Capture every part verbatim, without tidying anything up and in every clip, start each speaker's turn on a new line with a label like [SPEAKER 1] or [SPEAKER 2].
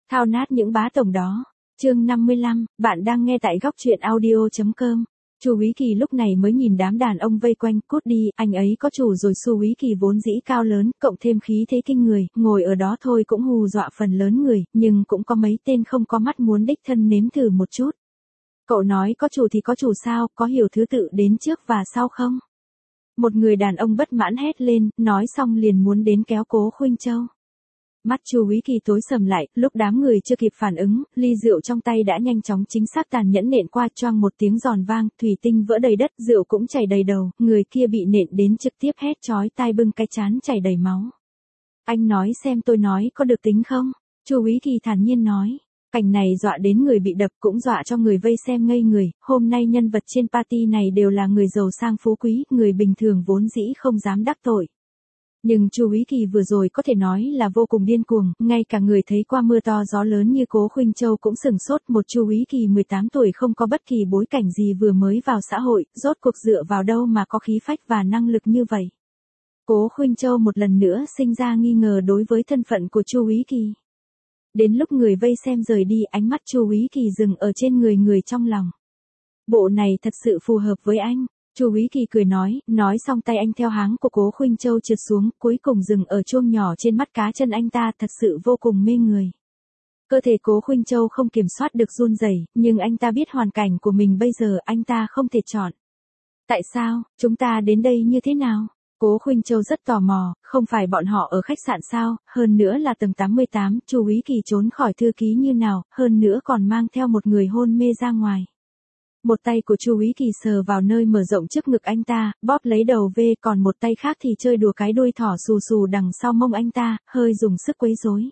[SPEAKER 1] Thao nát những bá tổng đó. Chương năm mươi lăm, bạn đang nghe tại góc truyện audio chấm com. Chu Úy Kỳ lúc này mới nhìn đám đàn ông vây quanh, cút đi, anh ấy có chủ rồi. Chu Úy Kỳ vốn dĩ cao lớn, cộng thêm khí thế kinh người, ngồi ở đó thôi cũng hù dọa phần lớn người, nhưng cũng có mấy tên không có mắt muốn đích thân nếm thử một chút. Cậu nói có chủ thì có chủ sao, có hiểu thứ tự đến trước và sau không? Một người đàn ông bất mãn hét lên, nói xong liền muốn đến kéo Cố Khuynh Châu. Mắt Chu Úy Kỳ tối sầm lại, lúc đám người chưa kịp phản ứng, ly rượu trong tay đã nhanh chóng chính xác tàn nhẫn nện qua, choang một tiếng giòn vang, thủy tinh vỡ đầy đất, rượu cũng chảy đầy đầu, người kia bị nện đến trực tiếp hét chói tai, bưng cái trán chảy đầy máu. Anh nói xem tôi nói có được tính không? Chu Úy Kỳ thản nhiên nói. Cảnh này dọa đến người bị đập, cũng dọa cho người vây xem ngây người. Hôm nay nhân vật trên party này đều là người giàu sang phú quý, người bình thường vốn dĩ không dám đắc tội. Nhưng Chu Úy Kỳ vừa rồi có thể nói là vô cùng điên cuồng, ngay cả người thấy qua mưa to gió lớn như Cố Khuynh Châu cũng sửng sốt. Một Chu Úy Kỳ mười tám tuổi không có bất kỳ bối cảnh gì, vừa mới vào xã hội, rốt cuộc dựa vào đâu mà có khí phách và năng lực như vậy. Cố Khuynh Châu một lần nữa sinh ra nghi ngờ đối với thân phận của Chu Úy Kỳ. Đến lúc người vây xem rời đi, ánh mắt Chu Úy Kỳ dừng ở trên người người trong lòng. Bộ này thật sự phù hợp với anh. Chu Úy Kỳ cười nói, nói xong tay anh theo háng của Cố Khuynh Châu trượt xuống, cuối cùng dừng ở chuông nhỏ trên mắt cá chân anh ta, thật sự vô cùng mê người. Cơ thể Cố Khuynh Châu không kiểm soát được run rẩy, nhưng anh ta biết hoàn cảnh của mình bây giờ, anh ta không thể chọn. Tại sao, chúng ta đến đây như thế nào? Cố Khuynh Châu rất tò mò, không phải bọn họ ở khách sạn sao, hơn nữa là tầng tám mươi tám, Chu Úy Kỳ trốn khỏi thư ký như nào, hơn nữa còn mang theo một người hôn mê ra ngoài. Một tay của Chu Úy Kỳ sờ vào nơi mở rộng trước ngực anh ta, bóp lấy đầu V, còn một tay khác thì chơi đùa cái đuôi thỏ xù xù đằng sau mông anh ta, hơi dùng sức quấy rối.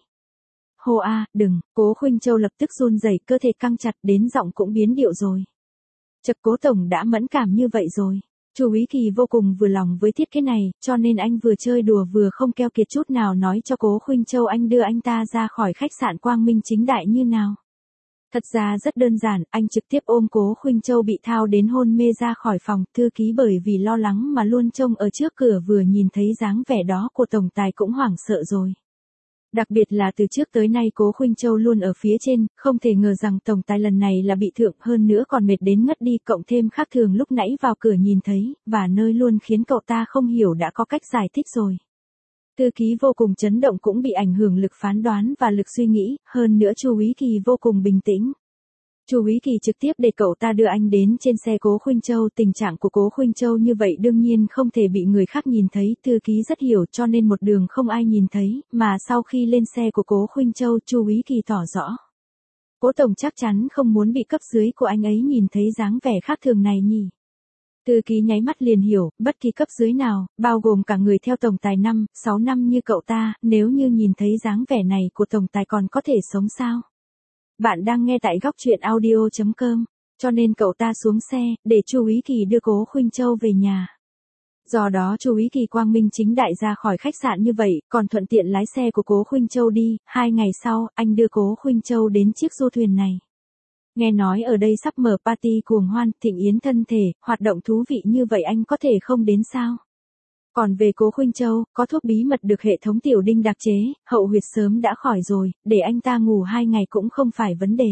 [SPEAKER 1] Hô a, đừng, Cố Khuynh Châu lập tức run rẩy, cơ thể căng chặt đến giọng cũng biến điệu rồi. Chật, Cố tổng đã mẫn cảm như vậy rồi. Chu Úy Kỳ vô cùng vừa lòng với thiết kế này, cho nên anh vừa chơi đùa vừa không keo kiệt chút nào nói cho Cố Khuynh Châu anh đưa anh ta ra khỏi khách sạn quang minh chính đại như nào. Thật ra rất đơn giản, anh trực tiếp ôm Cố Khuynh Châu bị thao đến hôn mê ra khỏi phòng, thư ký bởi vì lo lắng mà luôn trông ở trước cửa, vừa nhìn thấy dáng vẻ đó của tổng tài cũng hoảng sợ rồi. Đặc biệt là từ trước tới nay Cố Khuynh Châu luôn ở phía trên, không thể ngờ rằng tổng tài lần này là bị thượng, hơn nữa còn mệt đến ngất đi, cộng thêm khác thường lúc nãy vào cửa nhìn thấy, và nơi luôn khiến cậu ta không hiểu đã có cách giải thích rồi. Thư ký vô cùng chấn động, cũng bị ảnh hưởng lực phán đoán và lực suy nghĩ, hơn nữa Chu Úy Kỳ vô cùng bình tĩnh. Chu Úy Kỳ trực tiếp để cậu ta đưa anh đến trên xe Cố Khuynh Châu, tình trạng của Cố Khuynh Châu như vậy đương nhiên không thể bị người khác nhìn thấy, thư ký rất hiểu, cho nên một đường không ai nhìn thấy, mà sau khi lên xe của Cố Khuynh Châu, Chu Úy Kỳ tỏ rõ. Cố tổng chắc chắn không muốn bị cấp dưới của anh ấy nhìn thấy dáng vẻ khác thường này nhỉ? Thư ký nháy mắt liền hiểu, bất kỳ cấp dưới nào, bao gồm cả người theo tổng tài năm, sáu năm như cậu ta, nếu như nhìn thấy dáng vẻ này của tổng tài còn có thể sống sao? Bạn đang nghe tại góc truyện audio chấm com, cho nên cậu ta xuống xe, để Chu Úy Kỳ đưa Cố Khuynh Châu về nhà. Do đó Chu Úy Kỳ quang minh chính đại ra khỏi khách sạn như vậy, còn thuận tiện lái xe của Cố Khuynh Châu đi, hai ngày sau, anh đưa Cố Khuynh Châu đến chiếc du thuyền này. Nghe nói ở đây sắp mở party cuồng hoan, thịnh yến thân thể, hoạt động thú vị như vậy anh có thể không đến sao? Còn về Cố Khuynh Châu, có thuốc bí mật được hệ thống tiểu đinh đặc chế, hậu huyệt sớm đã khỏi rồi, để anh ta ngủ hai ngày cũng không phải vấn đề.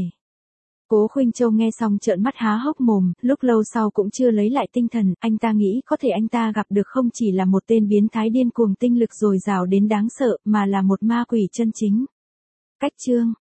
[SPEAKER 1] Cố Khuynh Châu nghe xong trợn mắt há hốc mồm, lúc lâu sau cũng chưa lấy lại tinh thần, anh ta nghĩ có thể anh ta gặp được không chỉ là một tên biến thái điên cuồng tinh lực dồi dào đến đáng sợ, mà là một ma quỷ chân chính. Cách chương